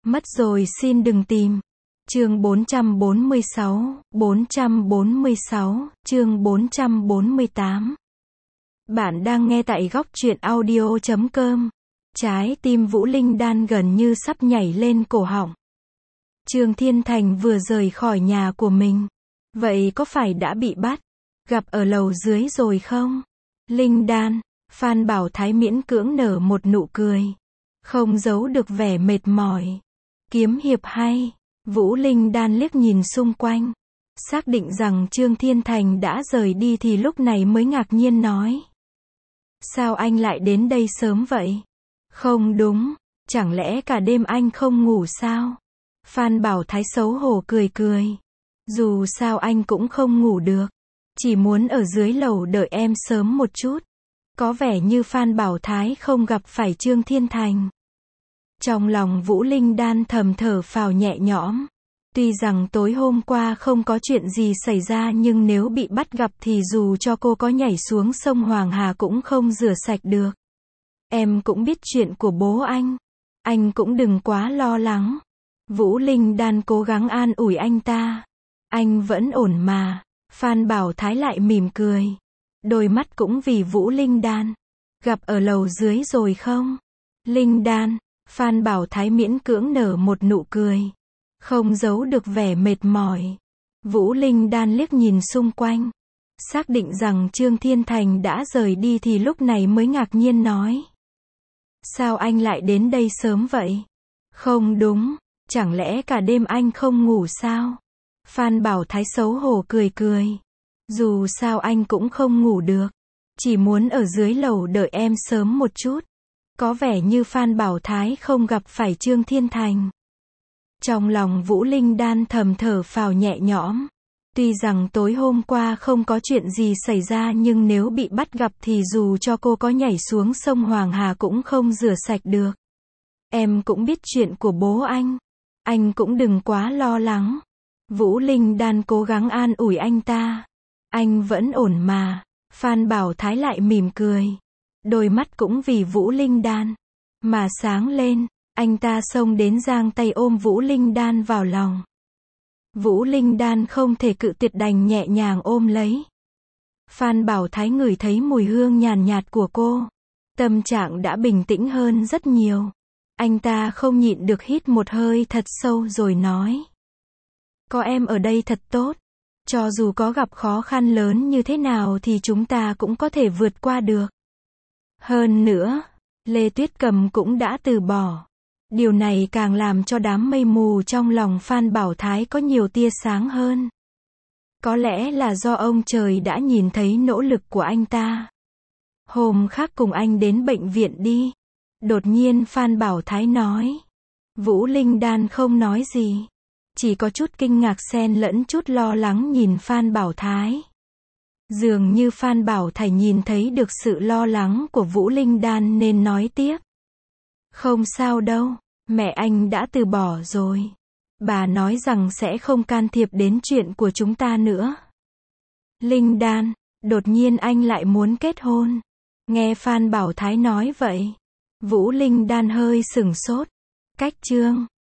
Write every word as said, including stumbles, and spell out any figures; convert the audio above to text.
Mất rồi xin đừng tìm. Chương bốn trăm bốn mươi sáu, bốn trăm bốn mươi sáu, chương bốn trăm bốn mươi tám. Bạn đang nghe tại góc truyện audio chấm com. Trái tim Vũ Linh Đan gần như sắp nhảy lên cổ họng. Trương Thiên Thành vừa rời khỏi nhà của mình. Vậy có phải đã bị bắt, gặp ở lầu dưới rồi không? Linh Đan, Phan Bảo Thái miễn cưỡng nở một nụ cười. Không giấu được vẻ mệt mỏi. Kiếm hiệp hay. Vũ Linh Đan liếc nhìn xung quanh. Xác định rằng Trương Thiên Thành đã rời đi thì lúc này mới ngạc nhiên nói. Sao anh lại đến đây sớm vậy? Không đúng, chẳng lẽ cả đêm anh không ngủ sao? Phan Bảo Thái xấu hổ cười cười. Dù sao anh cũng không ngủ được. Chỉ muốn ở dưới lầu đợi em sớm một chút. Có vẻ như Phan Bảo Thái không gặp phải Trương Thiên Thành. Trong lòng Vũ Linh Đan thầm thở phào nhẹ nhõm. Tuy rằng tối hôm qua không có chuyện gì xảy ra nhưng nếu bị bắt gặp thì dù cho cô có nhảy xuống sông Hoàng Hà cũng không rửa sạch được. Em cũng biết chuyện của bố anh. Anh cũng đừng quá lo lắng. Vũ Linh Đan cố gắng an ủi anh ta. Anh vẫn ổn mà. Phan Bảo Thái lại mỉm cười. Đôi mắt cũng vì Vũ Linh Đan. Gặp ở lầu dưới rồi không? Linh Đan, Phan Bảo Thái miễn cưỡng nở một nụ cười. Không giấu được vẻ mệt mỏi. Vũ Linh Đan liếc nhìn xung quanh. Xác định rằng Trương Thiên Thành đã rời đi thì lúc này mới ngạc nhiên nói. Sao anh lại đến đây sớm vậy? Không đúng, chẳng lẽ cả đêm anh không ngủ sao? Phan Bảo Thái xấu hổ cười cười. Dù sao anh cũng không ngủ được. Chỉ muốn ở dưới lầu đợi em sớm một chút. Có vẻ như Phan Bảo Thái không gặp phải Trương Thiên Thành. Trong lòng Vũ Linh Đan thầm thở phào nhẹ nhõm. Tuy rằng tối hôm qua không có chuyện gì xảy ra nhưng nếu bị bắt gặp thì dù cho cô có nhảy xuống sông Hoàng Hà cũng không rửa sạch được. Em cũng biết chuyện của bố anh. Anh cũng đừng quá lo lắng. Vũ Linh Đan cố gắng an ủi anh ta. Anh vẫn ổn mà. Phan Bảo Thái lại mỉm cười. Đôi mắt cũng vì Vũ Linh Đan mà sáng lên. Anh ta xông đến giang tay ôm Vũ Linh Đan vào lòng. Vũ Linh Đan không thể cự tuyệt đành nhẹ nhàng ôm lấy. Phan Bảo Thái ngửi thấy mùi hương nhàn nhạt của cô. Tâm trạng đã bình tĩnh hơn rất nhiều. Anh ta không nhịn được hít một hơi thật sâu rồi nói. Có em ở đây thật tốt. Cho dù có gặp khó khăn lớn như thế nào thì chúng ta cũng có thể vượt qua được. Hơn nữa, Lê Tuyết Cầm cũng đã từ bỏ. Điều này càng làm cho đám mây mù trong lòng Phan Bảo Thái có nhiều tia sáng hơn. Có lẽ là do ông trời đã nhìn thấy nỗ lực của anh ta. Hôm khác cùng anh đến bệnh viện đi. Đột nhiên Phan Bảo Thái nói. Vũ Linh Đan không nói gì. Chỉ có chút kinh ngạc xen lẫn chút lo lắng nhìn Phan Bảo Thái. Dường như Phan Bảo Thái nhìn thấy được sự lo lắng của Vũ Linh Đan nên nói tiếp. Không sao đâu, mẹ anh đã từ bỏ rồi. Bà nói rằng sẽ không can thiệp đến chuyện của chúng ta nữa. Linh Đan, đột nhiên anh lại muốn kết hôn. Nghe Phan Bảo Thái nói vậy, Vũ Linh Đan hơi sửng sốt. Cách Trương